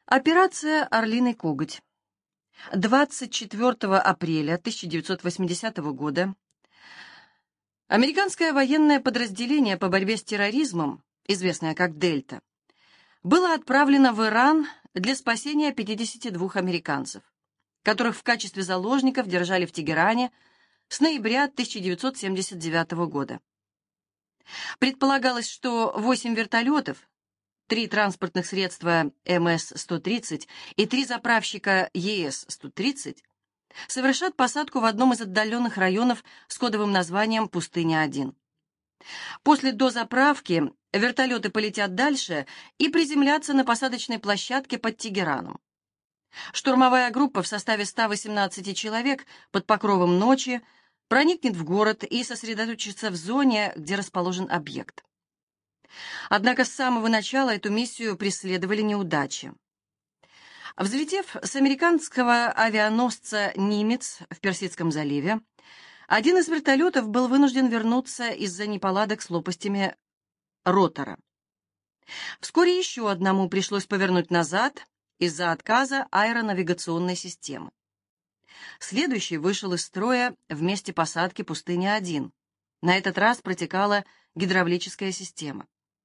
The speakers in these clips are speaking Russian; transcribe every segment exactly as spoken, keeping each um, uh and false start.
Операция «Орлиный коготь». двадцать четвёртого апреля тысяча девятьсот восьмидесятого года американское военное подразделение по борьбе с терроризмом, известное как «Дельта», было отправлено в Иран для спасения пятидесяти двух американцев, которых в качестве заложников держали в Тегеране с ноября тысяча девятьсот семьдесят девятого года. Предполагалось, что восемь вертолетов, три транспортных средства эм эс сто тридцать и три заправщика е эс сто тридцать совершат посадку в одном из отдаленных районов с кодовым названием «Пустыня-один». После дозаправки вертолеты полетят дальше и приземлятся на посадочной площадке под Тегераном. Штурмовая группа в составе ста восемнадцати человек под покровом ночи проникнет в город и сосредоточится в зоне, где расположен объект. Однако с самого начала эту миссию преследовали неудачи. Взлетев с американского авианосца «Нимец» в Персидском заливе, один из вертолетов был вынужден вернуться из-за неполадок с лопастями ротора. Вскоре еще одному пришлось повернуть назад из-за отказа аэронавигационной системы. Следующий вышел из строя в месте посадки «Пустыня-один». На этот раз протекала гидравлическая система.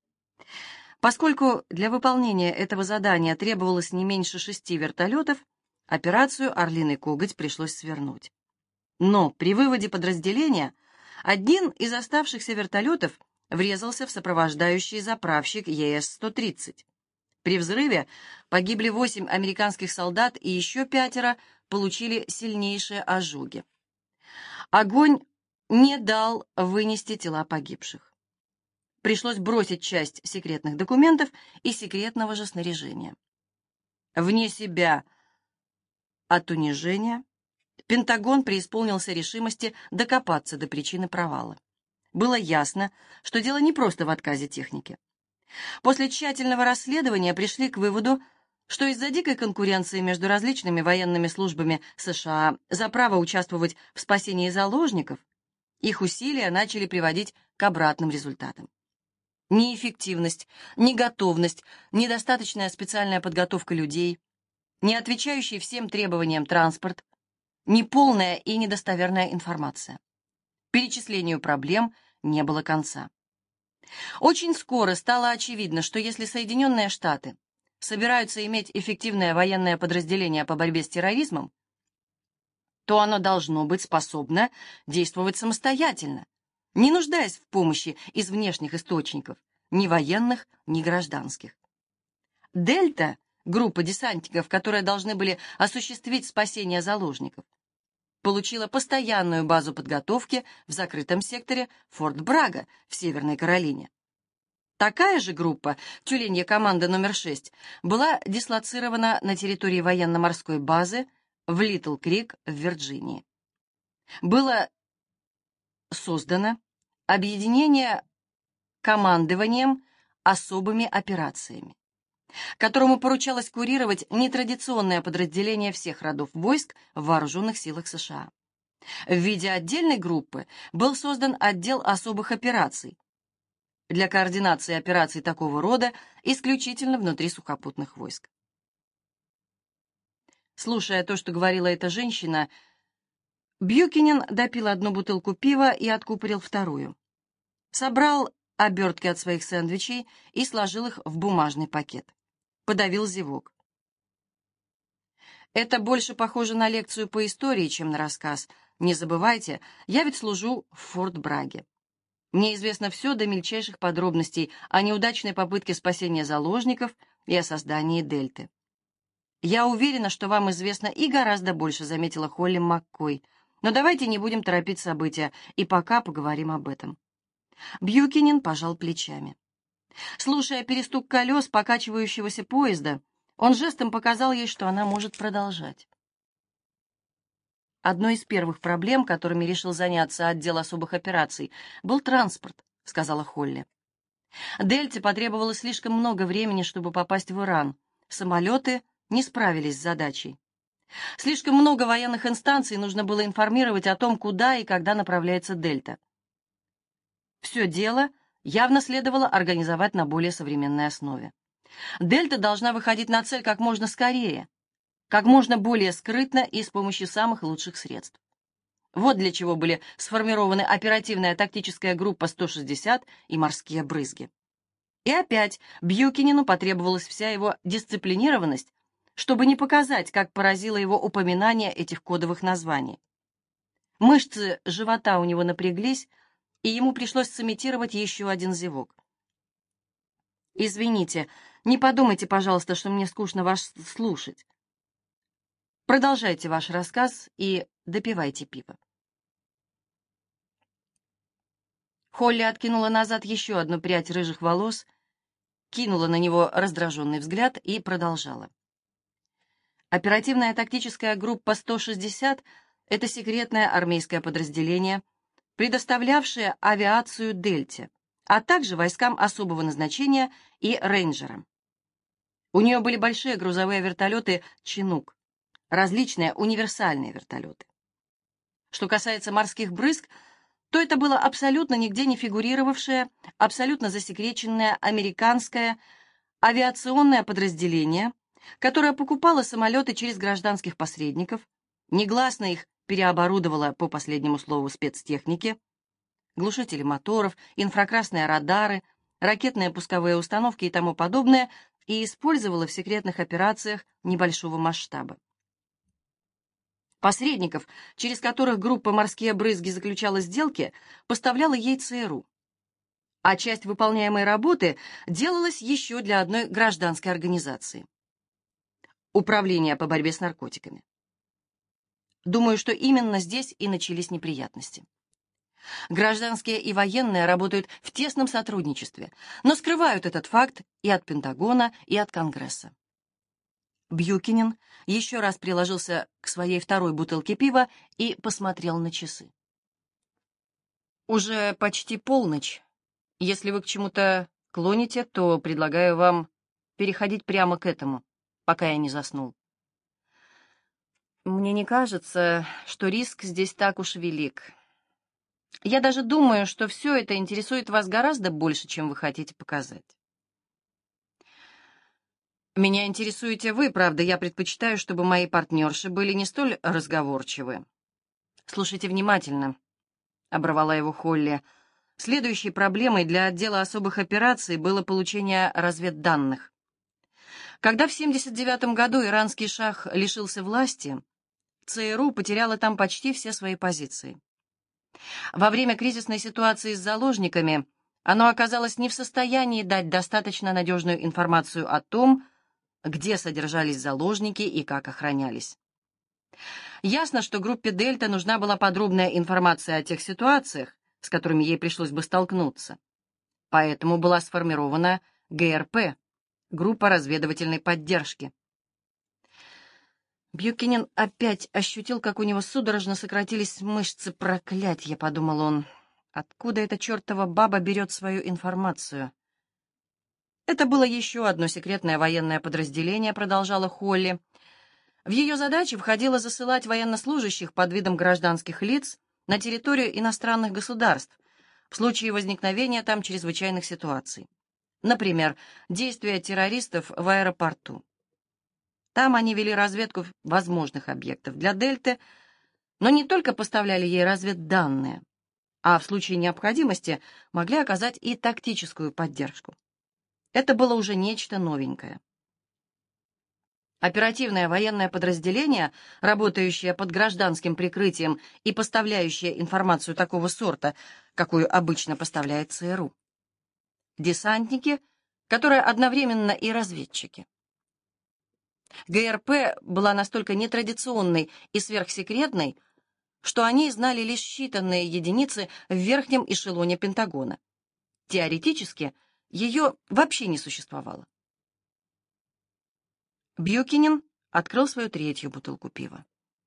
Поскольку для выполнения этого задания требовалось не меньше шести вертолетов, операцию «Орлиный коготь» пришлось свернуть. Но при выводе подразделения один из оставшихся вертолетов врезался в сопровождающий заправщик е эс сто тридцать. При взрыве погибли восемь американских солдат и еще пятеро получили сильнейшие ожоги. Огонь не дал вынести тела погибших. Пришлось бросить часть секретных документов и секретного же снаряжения. Вне себя от унижения Пентагон преисполнился решимости докопаться до причины провала. Было ясно, что дело не просто в отказе техники. После тщательного расследования пришли к выводу, что из-за дикой конкуренции между различными военными службами США за право участвовать в спасении заложников, их усилия начали приводить к обратным результатам. Неэффективность, неготовность, недостаточная специальная подготовка людей, не отвечающий всем требованиям транспорт, неполная и недостоверная информация. Перечислению проблем не было конца. Очень скоро стало очевидно, что если Соединенные Штаты собираются иметь эффективное военное подразделение по борьбе с терроризмом, то оно должно быть способно действовать самостоятельно, не нуждаясь в помощи из внешних источников, ни военных, ни гражданских. «Дельта», группа десантников, которые должны были осуществить спасение заложников, получила постоянную базу подготовки в закрытом секторе Форт Брага в Северной Каролине. Такая же группа, тюленья команда номер шесть, была дислоцирована на территории военно-морской базы в Литл-Крик в Вирджинии. Было создано объединение командованием особыми операциями, которому поручалось курировать нетрадиционное подразделение всех родов войск в вооруженных силах США. В виде отдельной группы был создан отдел особых операций для координации операций такого рода исключительно внутри сухопутных войск. Слушая то, что говорила эта женщина, Бьюкенен допил одну бутылку пива и откупорил вторую. Собрал обертки от своих сэндвичей и сложил их в бумажный пакет. Подавил зевок. Это больше похоже на лекцию по истории, чем на рассказ. Не забывайте, я ведь служу в Форт Браге. Мне известно все до мельчайших подробностей о неудачной попытке спасения заложников и о создании Дельты. Я уверена, что вам известно и гораздо больше, заметила Холли Маккой. Но давайте не будем торопить события, и пока поговорим об этом. Бьюкенен пожал плечами. Слушая перестук колес покачивающегося поезда, он жестом показал ей, что она может продолжать. Одной из первых проблем, которыми решил заняться отдел особых операций, был транспорт, сказала Холли. Дельте потребовалось слишком много времени, чтобы попасть в Иран. Самолеты не справились с задачей. Слишком много военных инстанций нужно было информировать о том, куда и когда направляется Дельта. Все дело явно следовало организовать на более современной основе. Дельта должна выходить на цель как можно скорее, как можно более скрытно и с помощью самых лучших средств. Вот для чего были сформированы оперативная тактическая группа сто шестьдесят и морские брызги. И опять Бьюкинену потребовалась вся его дисциплинированность, чтобы не показать, как поразило его упоминание этих кодовых названий. Мышцы живота у него напряглись, и ему пришлось сымитировать еще один зевок. «Извините, не подумайте, пожалуйста, что мне скучно вас слушать. Продолжайте ваш рассказ и допивайте пиво». Холли откинула назад еще одну прядь рыжих волос, кинула на него раздраженный взгляд и продолжала. Оперативная тактическая группа сто шестьдесят — это секретное армейское подразделение, предоставлявшее авиацию Дельте, а также войскам особого назначения и рейнджерам. У нее были большие грузовые вертолеты «Чинук», различные универсальные вертолеты. Что касается морских брызг, то это было абсолютно нигде не фигурировавшее, абсолютно засекреченное американское авиационное подразделение, которое покупало самолеты через гражданских посредников, негласно их переоборудовало по последнему слову спецтехники, глушители моторов, инфракрасные радары, ракетные пусковые установки и тому подобное, и использовала в секретных операциях небольшого масштаба. Посредников, через которых группа «Морские брызги» заключала сделки, поставляла ей ЦРУ. А часть выполняемой работы делалась еще для одной гражданской организации — Управление по борьбе с наркотиками. Думаю, что именно здесь и начались неприятности. Гражданские и военные работают в тесном сотрудничестве, но скрывают этот факт и от Пентагона, и от Конгресса. Бьюкинен еще раз приложился к своей второй бутылке пива и посмотрел на часы. «Уже почти полночь. Если вы к чему-то клоните, то предлагаю вам переходить прямо к этому, пока я не заснул. Мне не кажется, что риск здесь так уж велик. Я даже думаю, что все это интересует вас гораздо больше, чем вы хотите показать. Меня интересуете вы, правда, я предпочитаю, чтобы мои партнерши были не столь разговорчивы. Слушайте внимательно», — оборвала его Холли. Следующей проблемой для отдела особых операций было получение разведданных. Когда в семьдесят девятом году иранский шах лишился власти, ЦРУ потеряла там почти все свои позиции. Во время кризисной ситуации с заложниками оно оказалось не в состоянии дать достаточно надежную информацию о том, где содержались заложники и как охранялись. Ясно, что группе «Дельта» нужна была подробная информация о тех ситуациях, с которыми ей пришлось бы столкнуться. Поэтому была сформирована ГРП, группа разведывательной поддержки. Бьюкинен опять ощутил, как у него судорожно сократились мышцы. «Проклятье», — подумал он, — «откуда эта чертова баба берет свою информацию?» Это было еще одно секретное военное подразделение, продолжала Холли. В ее задачи входило засылать военнослужащих под видом гражданских лиц на территорию иностранных государств в случае возникновения там чрезвычайных ситуаций. Например, действия террористов в аэропорту. Там они вели разведку возможных объектов для Дельты, но не только поставляли ей разведданные, а в случае необходимости могли оказать и тактическую поддержку. Это было уже нечто новенькое. Оперативное военное подразделение, работающее под гражданским прикрытием и поставляющее информацию такого сорта, какую обычно поставляет ЦРУ. Десантники, которые одновременно и разведчики. ГРП была настолько нетрадиционной и сверхсекретной, что они знали лишь считанные единицы в верхнем эшелоне Пентагона. Теоретически, ее вообще не существовало. Бьюкинен открыл свою третью бутылку пива.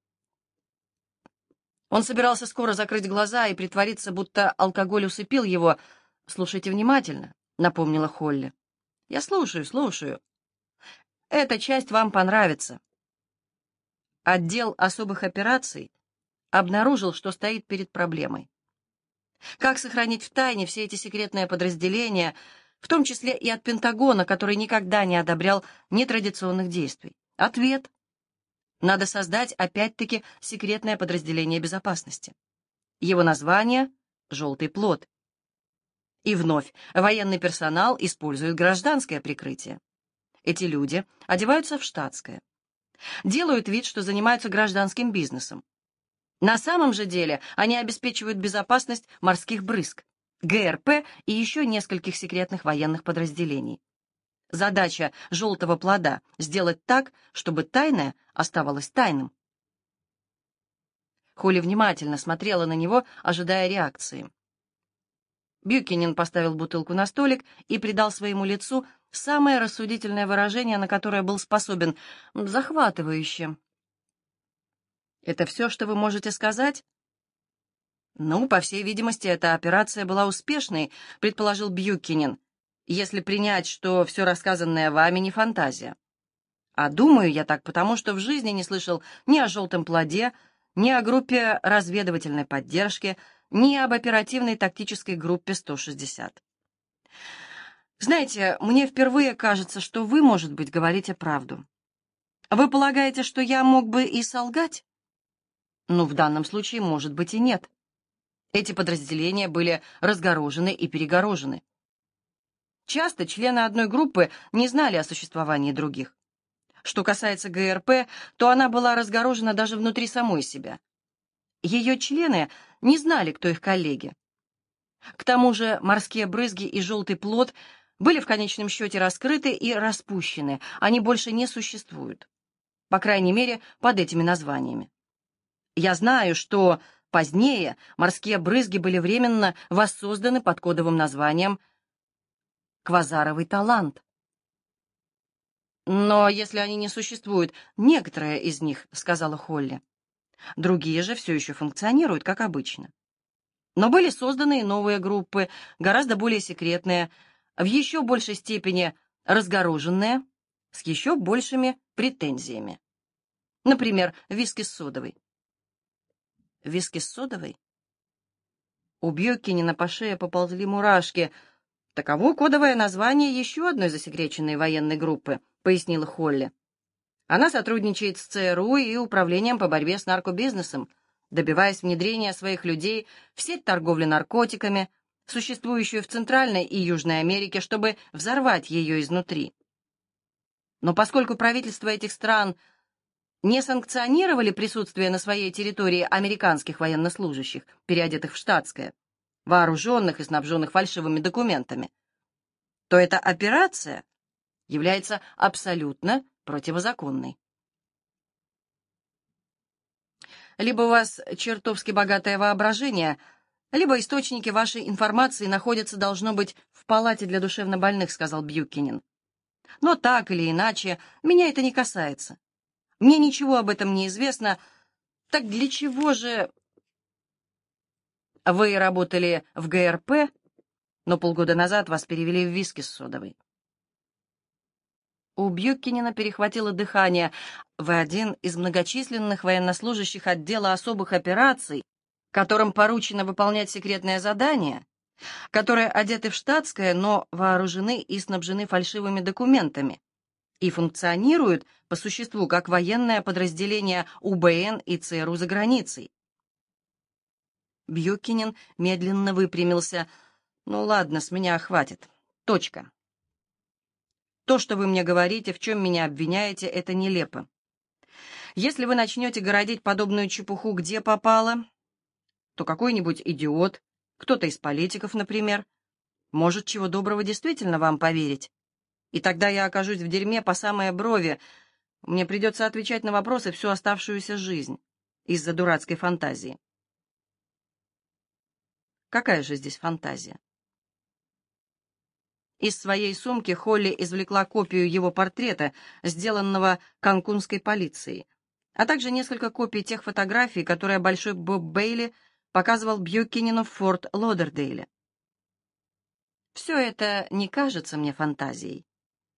Он собирался скоро закрыть глаза и притвориться, будто алкоголь усыпил его. «Слушайте внимательно», — напомнила Холли. «Я слушаю, слушаю. Эта часть вам понравится». Отдел особых операций обнаружил, что стоит перед проблемой. Как сохранить в тайне все эти секретные подразделения, в том числе и от Пентагона, который никогда не одобрял нетрадиционных действий? Ответ. Надо создать, опять-таки, секретное подразделение безопасности. Его название — «Желтый плот». И вновь, военный персонал использует гражданское прикрытие. Эти люди одеваются в штатское, делают вид, что занимаются гражданским бизнесом. На самом же деле они обеспечивают безопасность морских брызг, ГРП и еще нескольких секретных военных подразделений. Задача «желтого плода» — сделать так, чтобы тайное оставалось тайным. Холли внимательно смотрела на него, ожидая реакции. Бьюкенен поставил бутылку на столик и придал своему лицу самое рассудительное выражение, на которое был способен, захватывающе. «Это все, что вы можете сказать?» «Ну, по всей видимости, эта операция была успешной», — предположил Бьюкенен, «если принять, что все рассказанное вами не фантазия. А думаю я так, потому что в жизни не слышал ни о «желтом плоде», ни о группе разведывательной поддержки, ни об оперативной тактической группе сто шестьдесят. Знаете, мне впервые кажется, что вы, может быть, говорите правду. Вы полагаете, что я мог бы и солгать? Ну, в данном случае, может быть, и нет. Эти подразделения были разгорожены и перегорожены. Часто члены одной группы не знали о существовании других. Что касается ГРП, то она была разгорожена даже внутри самой себя. Ее члены не знали, кто их коллеги. К тому же морские брызги и желтый плот были в конечном счете раскрыты и распущены, они больше не существуют. По крайней мере, под этими названиями. Я знаю, что позднее морские брызги были временно воссозданы под кодовым названием «Квазаровый талант». «Но если они не существуют, некоторые из них», — сказала Холли. «Другие же все еще функционируют, как обычно. Но были созданы и новые группы, гораздо более секретные, в еще большей степени разгороженные, с еще большими претензиями. Например, виски с содовой». «Виски с содовой?» У Бьюкенена по шее поползли мурашки. «Таково кодовое название еще одной засекреченной военной группы», — пояснила Холли. «Она сотрудничает с ЦРУ и Управлением по борьбе с наркобизнесом, добиваясь внедрения своих людей в сеть торговли наркотиками, существующую в Центральной и Южной Америке, чтобы взорвать ее изнутри. Но поскольку правительства этих стран не санкционировали присутствие на своей территории американских военнослужащих, переодетых в штатское, вооруженных и снабженных фальшивыми документами, то эта операция является абсолютно противозаконной. Либо у вас чертовски богатое воображение, либо источники вашей информации находятся, должно быть, в палате для душевнобольных», — сказал Бьюкенен. «Но так или иначе, меня это не касается. Мне ничего об этом не известно. Так для чего же...» «Вы работали в ГРП, но полгода назад вас перевели в виски с содовой». У Бьюкенена перехватило дыхание. «Вы один из многочисленных военнослужащих отдела особых операций, которым поручено выполнять секретное задание, которые одеты в штатское, но вооружены и снабжены фальшивыми документами и функционируют по существу как военное подразделение УБН и ЦРУ за границей». Бьюкенен медленно выпрямился. «Ну ладно, с меня хватит. Точка. То, что вы мне говорите, в чем меня обвиняете, это нелепо. Если вы начнете городить подобную чепуху где попало, то какой-нибудь идиот, кто-то из политиков, например, может чего доброго действительно вам поверить. И тогда я окажусь в дерьме по самые брови. Мне придется отвечать на вопросы всю оставшуюся жизнь из-за дурацкой фантазии». Какая же здесь фантазия? Из своей сумки Холли извлекла копию его портрета, сделанного канкунской полицией, а также несколько копий тех фотографий, которые Большой Боб Бейли показывал Бьюкенену в Форт Лодердейле. Все это не кажется мне фантазией.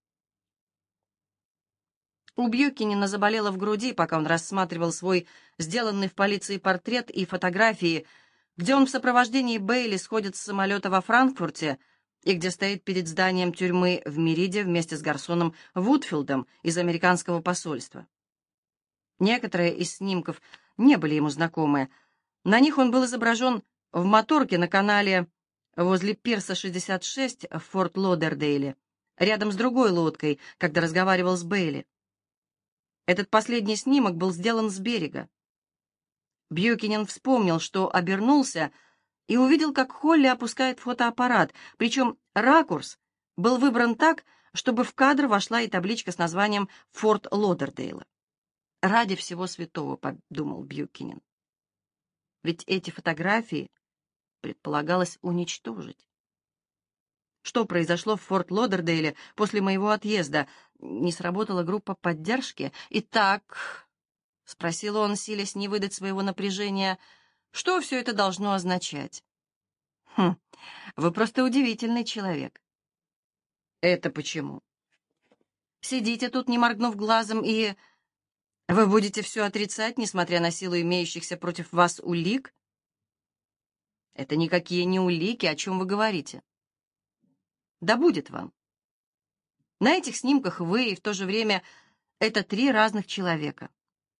У Бьюкенена заболело в груди, пока он рассматривал свой сделанный в полиции портрет и фотографии, где он в сопровождении Бейли сходит с самолета во Франкфурте и где стоит перед зданием тюрьмы в Мериде вместе с Гарсоном Вудфилдом из американского посольства. Некоторые из снимков не были ему знакомы. На них он был изображен в моторке на канале возле пирса шестьдесят шесть в Форт Лодердейле, рядом с другой лодкой, когда разговаривал с Бейли. Этот последний снимок был сделан с берега. Бьюкинен вспомнил, что обернулся и увидел, как Холли опускает фотоаппарат, причем ракурс был выбран так, чтобы в кадр вошла и табличка с названием «Форт Лодердейла». «Ради всего святого», — подумал Бьюкинен. Ведь эти фотографии предполагалось уничтожить. Что произошло в Форт Лодердейле после моего отъезда? Не сработала группа поддержки? Итак, — спросил он, силясь не выдать своего напряжения, — что все это должно означать? Хм, вы просто удивительный человек. Это почему? Сидите тут, не моргнув глазом, и... Вы будете все отрицать, несмотря на силу имеющихся против вас улик? Это никакие не улики, о чем вы говорите. Да будет вам. На этих снимках вы и в то же время это три разных человека.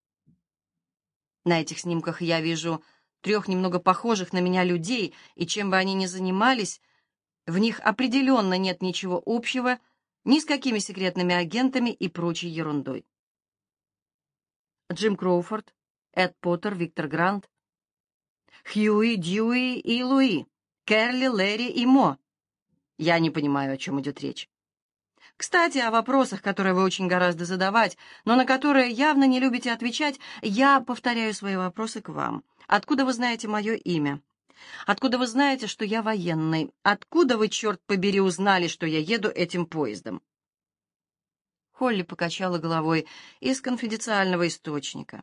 На этих снимках я вижу трех немного похожих на меня людей, и чем бы они ни занимались, в них определенно нет ничего общего ни с какими секретными агентами и прочей ерундой. Джим Кроуфорд, Эд Поттер, Виктор Грант, Хьюи, Дьюи и Луи, Керли, Лэри и Мо. Я не понимаю, о чем идет речь. Кстати, о вопросах, которые вы очень гораздо задавать, но на которые явно не любите отвечать, я повторяю свои вопросы к вам. Откуда вы знаете мое имя? Откуда вы знаете, что я военный? Откуда вы, черт побери, узнали, что я еду этим поездом? Холли покачала головой. Из конфиденциального источника.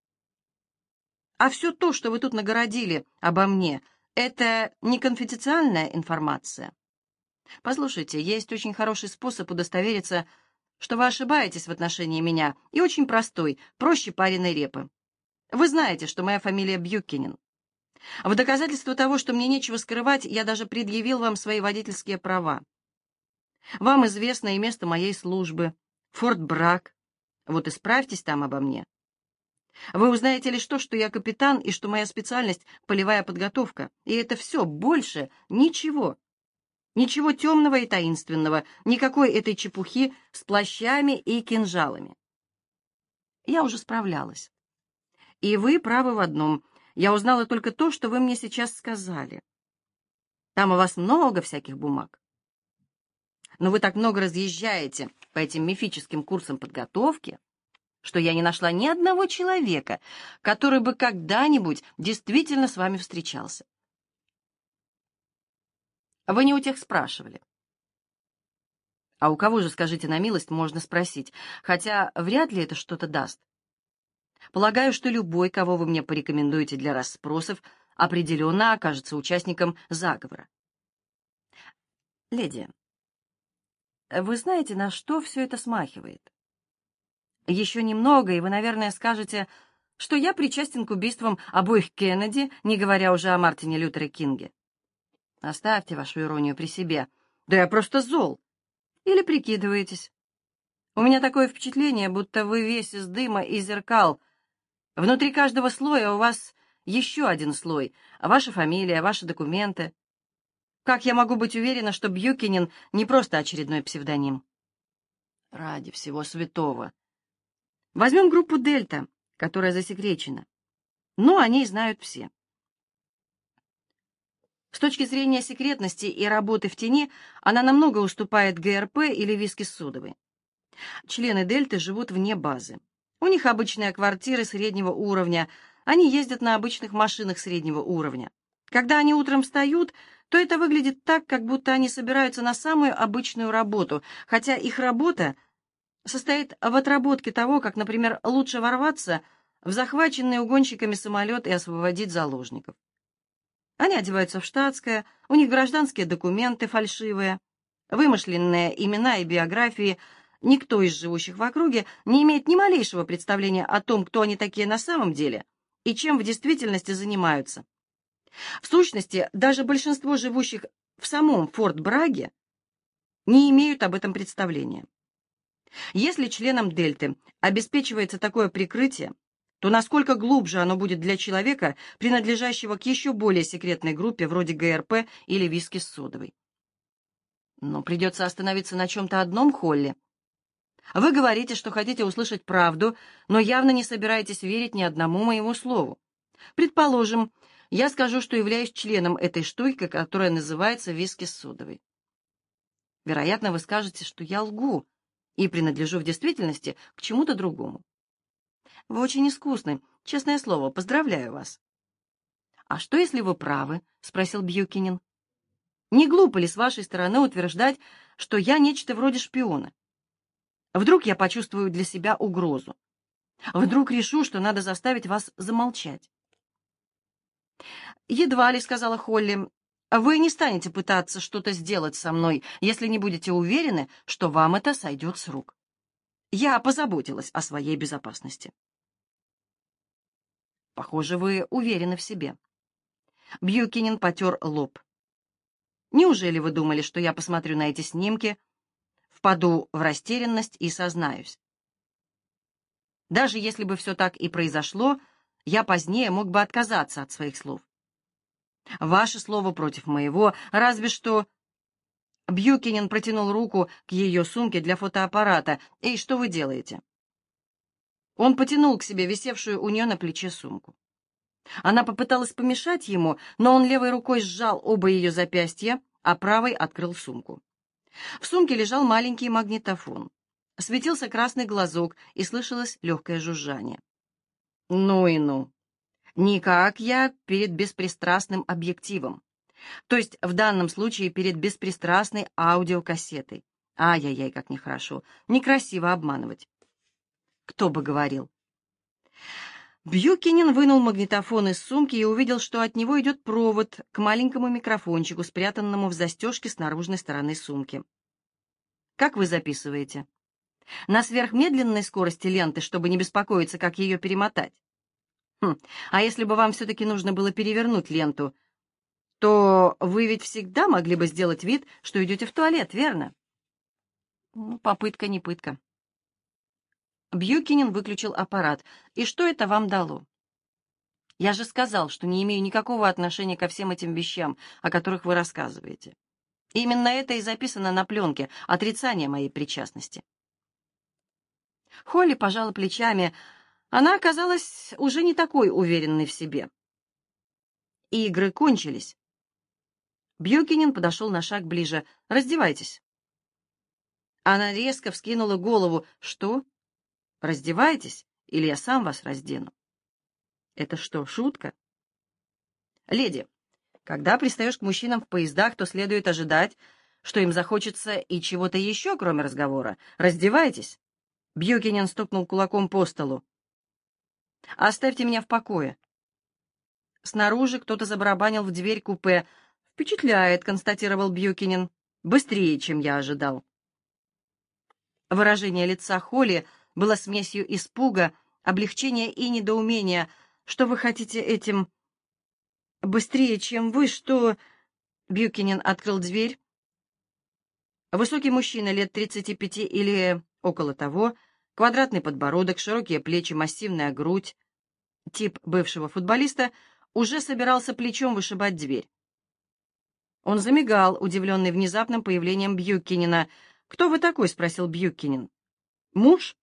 А все то, что вы тут нагородили обо мне, это не конфиденциальная информация? Послушайте, есть очень хороший способ удостовериться, что вы ошибаетесь в отношении меня, и очень простой, проще пареной репы. Вы знаете, что моя фамилия Бьюкинен. В доказательство того, что мне нечего скрывать, я даже предъявил вам свои водительские права. Вам известно и место моей службы, Форт Брагг. Вот и справьтесь там обо мне. Вы узнаете лишь то, что я капитан и что моя специальность — полевая подготовка. И это все, больше ничего. Ничего темного и таинственного, никакой этой чепухи с плащами и кинжалами. Я уже справлялась. И вы правы в одном. Я узнала только то, что вы мне сейчас сказали. Там у вас много всяких бумаг. Но вы так много разъезжаете по этим мифическим курсам подготовки, что я не нашла ни одного человека, который бы когда-нибудь действительно с вами встречался. Вы не у тех спрашивали. А у кого же, скажите на милость, можно спросить, хотя вряд ли это что-то даст. Полагаю, что любой, кого вы мне порекомендуете для расспросов, определенно окажется участником заговора. Леди, вы знаете, на что все это смахивает? Еще немного, и вы, наверное, скажете, что я причастен к убийствам обоих Кеннеди, не говоря уже о Мартине Лютере Кинге. Оставьте вашу иронию при себе. Да я просто зол. Или прикидываетесь. У меня такое впечатление, будто вы весь из дыма и зеркал. Внутри каждого слоя у вас еще один слой. Ваша фамилия, ваши документы. Как я могу быть уверена, что Бьюкинен не просто очередной псевдоним? Ради всего святого. Возьмем группу «Дельта», которая засекречена. Ну, о ней знают все. С точки зрения секретности и работы в тени, она намного уступает ГРП или виски с содовой. Члены «Дельты» живут вне базы. У них обычные квартиры среднего уровня, они ездят на обычных машинах среднего уровня. Когда они утром встают, то это выглядит так, как будто они собираются на самую обычную работу, хотя их работа состоит в отработке того, как, например, лучше ворваться в захваченный угонщиками самолет и освободить заложников. Они одеваются в штатское, у них гражданские документы фальшивые, вымышленные имена и биографии. Никто из живущих в округе не имеет ни малейшего представления о том, кто они такие на самом деле и чем в действительности занимаются. В сущности, даже большинство живущих в самом Форт Браге не имеют об этом представления. Если членам Дельты обеспечивается такое прикрытие, то насколько глубже оно будет для человека, принадлежащего к еще более секретной группе, вроде ГРП или виски с содовой. Но придется остановиться на чем-то одном, Холли. Вы говорите, что хотите услышать правду, но явно не собираетесь верить ни одному моему слову. Предположим, я скажу, что являюсь членом этой штуки, которая называется виски с содовой. Вероятно, вы скажете, что я лгу и принадлежу в действительности к чему-то другому. Вы очень искусны, честное слово, поздравляю вас. «А что, если вы правы?» — спросил Бьюкинен. «Не глупо ли с вашей стороны утверждать, что я нечто вроде шпиона? Вдруг я почувствую для себя угрозу? Вдруг решу, что надо заставить вас замолчать?» «Едва ли», — сказала Холли, — «вы не станете пытаться что-то сделать со мной, если не будете уверены, что вам это сойдет с рук. Я позаботилась о своей безопасности». «Похоже, вы уверены в себе». Бьюкинен потер лоб. «Неужели вы думали, что я посмотрю на эти снимки, впаду в растерянность и сознаюсь? Даже если бы все так и произошло, я позднее мог бы отказаться от своих слов. Ваше слово против моего, разве что...» Бьюкинен протянул руку к ее сумке для фотоаппарата. «Эй, что вы делаете?» Он потянул к себе висевшую у нее на плече сумку. Она попыталась помешать ему, но он левой рукой сжал оба ее запястья, а правой открыл сумку. В сумке лежал маленький магнитофон. Светился красный глазок, и слышалось легкое жужжание. «Ну и ну! Никак я перед беспристрастным объективом. То есть в данном случае перед беспристрастной аудиокассетой. Ай-яй-яй, как нехорошо. Некрасиво обманывать. Кто бы говорил». Бьюкинен вынул магнитофон из сумки и увидел, что от него идет провод к маленькому микрофончику, спрятанному в застежке с наружной стороны сумки. «Как вы записываете? На сверхмедленной скорости ленты, чтобы не беспокоиться, как ее перемотать? Хм, а если бы вам все-таки нужно было перевернуть ленту, то вы ведь всегда могли бы сделать вид, что идете в туалет, верно?» Ну, попытка не пытка. Бьюкинен выключил аппарат. «И что это вам дало?» «Я же сказал, что не имею никакого отношения ко всем этим вещам, о которых вы рассказываете. Именно это и записано на пленке, отрицание моей причастности». Холли пожала плечами. Она оказалась уже не такой уверенной в себе. Игры кончились. Бьюкинен подошел на шаг ближе. «Раздевайтесь». Она резко вскинула голову. «Что? Раздевайтесь, или я сам вас раздену». «Это что, шутка?» «Леди, когда пристаешь к мужчинам в поездах, то следует ожидать, что им захочется и чего-то еще, кроме разговора. Раздевайтесь». Бьюкинен стукнул кулаком по столу. «Оставьте меня в покое». Снаружи кто-то забарабанил в дверь купе. «Впечатляет», — констатировал Бьюкинен. «Быстрее, чем я ожидал». Выражение лица Холли было смесью испуга, облегчения и недоумения. «Что вы хотите этим...» «Быстрее, чем вы, что...» Бьюкинен открыл дверь. Высокий мужчина лет тридцати пяти или около того, квадратный подбородок, широкие плечи, массивная грудь, тип бывшего футболиста, уже собирался плечом вышибать дверь. Он замигал, удивленный внезапным появлением Бьюкинена. «Кто вы такой?» — спросил Бьюкинен. «Муж?»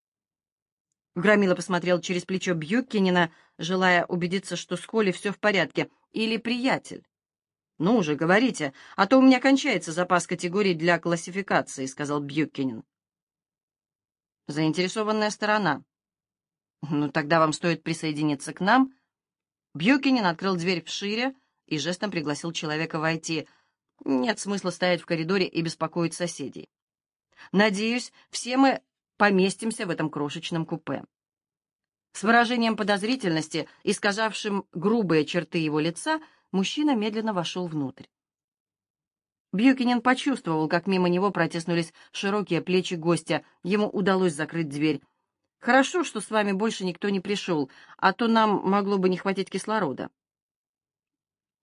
Громила посмотрел через плечо Бьюкинена, желая убедиться, что с Холли все в порядке. «Или приятель?» «Ну уже, говорите, а то у меня кончается запас категорий для классификации», — сказал Бьюкинен. «Заинтересованная сторона. Ну, тогда вам стоит присоединиться к нам». Бьюкинен открыл дверь вшире и жестом пригласил человека войти. Нет смысла стоять в коридоре и беспокоить соседей. «Надеюсь, все мы поместимся в этом крошечном купе». С выражением подозрительности, искажавшим грубые черты его лица, мужчина медленно вошел внутрь. Бьюкинен почувствовал, как мимо него протиснулись широкие плечи гостя. Ему удалось закрыть дверь. «Хорошо, что с вами больше никто не пришел, а то нам могло бы не хватить кислорода».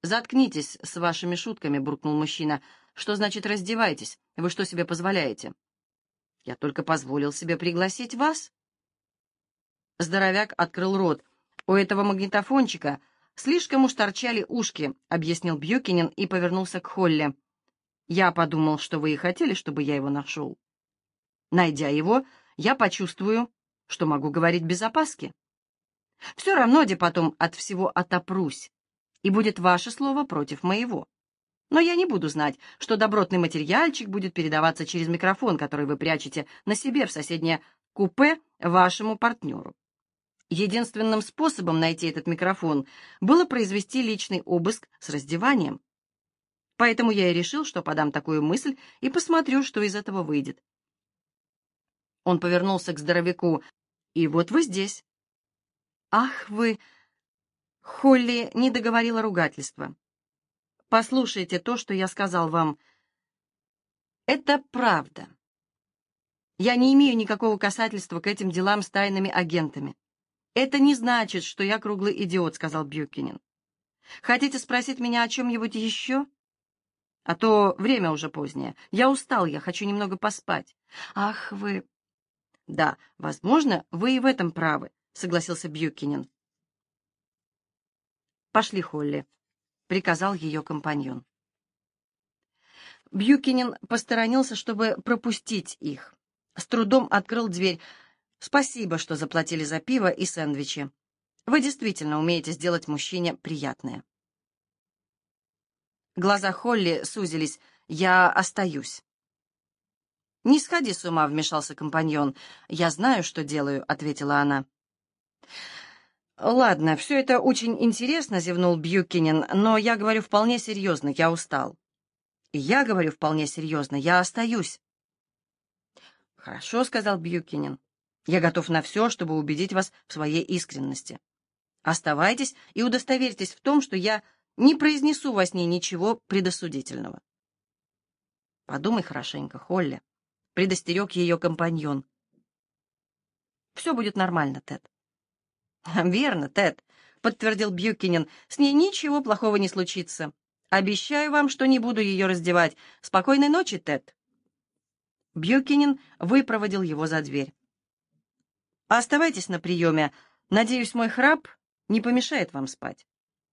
«Заткнитесь с вашими шутками», — буркнул мужчина. «Что значит раздевайтесь? Вы что себе позволяете?» «Я только позволил себе пригласить вас». Здоровяк открыл рот. «У этого магнитофончика слишком уж торчали ушки», — объяснил Бьюкинен и повернулся к Холли. «Я подумал, что вы и хотели, чтобы я его нашел. Найдя его, я почувствую, что могу говорить без опаски. Все равно, где потом от всего отопрусь, и будет ваше слово против моего. Но я не буду знать, что добротный материальчик будет передаваться через микрофон, который вы прячете на себе в соседнее купе вашему партнеру. Единственным способом найти этот микрофон было произвести личный обыск с раздеванием. Поэтому я и решил, что подам такую мысль и посмотрю, что из этого выйдет». Он повернулся к здоровяку. «И вот вы здесь». «Ах вы...» Холли не договорила ругательства. «Послушайте то, что я сказал вам. Это правда. Я не имею никакого касательства к этим делам с тайными агентами. Это не значит, что я круглый идиот», — сказал Бьюкинен. «Хотите спросить меня о чем-нибудь еще? А то время уже позднее. Я устал, я хочу немного поспать». «Ах вы...» «Да, возможно, вы и в этом правы», — согласился Бьюкинен. «Пошли, Холли», — приказал ее компаньон. Бьюкинен посторонился, чтобы пропустить их. С трудом открыл дверь. «Спасибо, что заплатили за пиво и сэндвичи. Вы действительно умеете сделать мужчине приятное». Глаза Холли сузились. «Я остаюсь». «Не сходи с ума», — вмешался компаньон. «Я знаю, что делаю», — ответила она. «Ладно, все это очень интересно», — зевнул Бьюкинен, «но я говорю вполне серьезно, я устал». «И я говорю вполне серьезно, я остаюсь». «Хорошо», — сказал Бьюкинен. «Я готов на все, чтобы убедить вас в своей искренности. Оставайтесь и удостоверьтесь в том, что я не произнесу во сне ничего предосудительного». «Подумай хорошенько, Холли», — предостерег ее компаньон. «Все будет нормально, Тед». «Верно, Тед», — подтвердил Бьюкинен, — «с ней ничего плохого не случится. Обещаю вам, что не буду ее раздевать. Спокойной ночи, Тед». Бьюкинен выпроводил его за дверь. «Оставайтесь на приеме. Надеюсь, мой храп не помешает вам спать».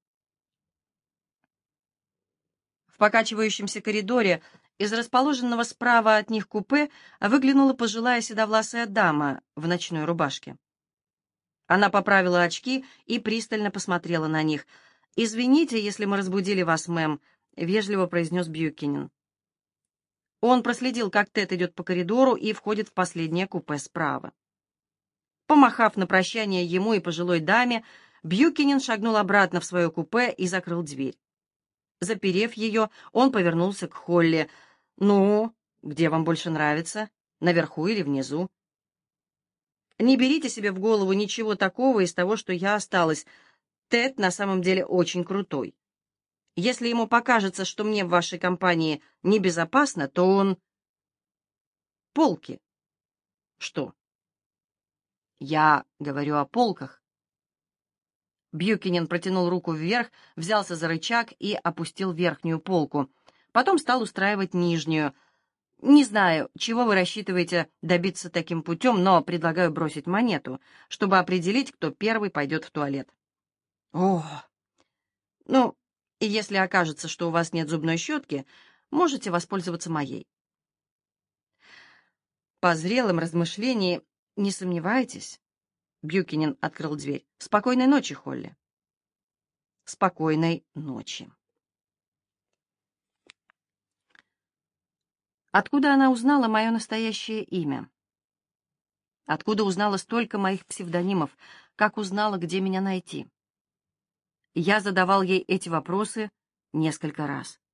В покачивающемся коридоре из расположенного справа от них купе выглянула пожилая седовласая дама в ночной рубашке. Она поправила очки и пристально посмотрела на них. «Извините, если мы разбудили вас, мэм», — вежливо произнес Бьюкинен. Он проследил, как Тед идет по коридору и входит в последнее купе справа. Помахав на прощание ему и пожилой даме, Бьюкинен шагнул обратно в свое купе и закрыл дверь. Заперев ее, он повернулся к Холли. «Ну, где вам больше нравится? Наверху или внизу?» «Не берите себе в голову ничего такого из того, что я осталась. Тед на самом деле очень крутой. Если ему покажется, что мне в вашей компании небезопасно, то он...» «Полки». «Что?» «Я говорю о полках». Бьюкинен протянул руку вверх, взялся за рычаг и опустил верхнюю полку. Потом стал устраивать нижнюю. «Не знаю, чего вы рассчитываете добиться таким путем, но предлагаю бросить монету, чтобы определить, кто первый пойдет в туалет». «О! Ну, и если окажется, что у вас нет зубной щетки, можете воспользоваться моей». По зрелым размышлениям не сомневайтесь. Бьюкинен открыл дверь. «Спокойной ночи, Холли». «Спокойной ночи». Откуда она узнала мое настоящее имя? Откуда узнала столько моих псевдонимов? Как узнала, где меня найти? Я задавал ей эти вопросы несколько раз.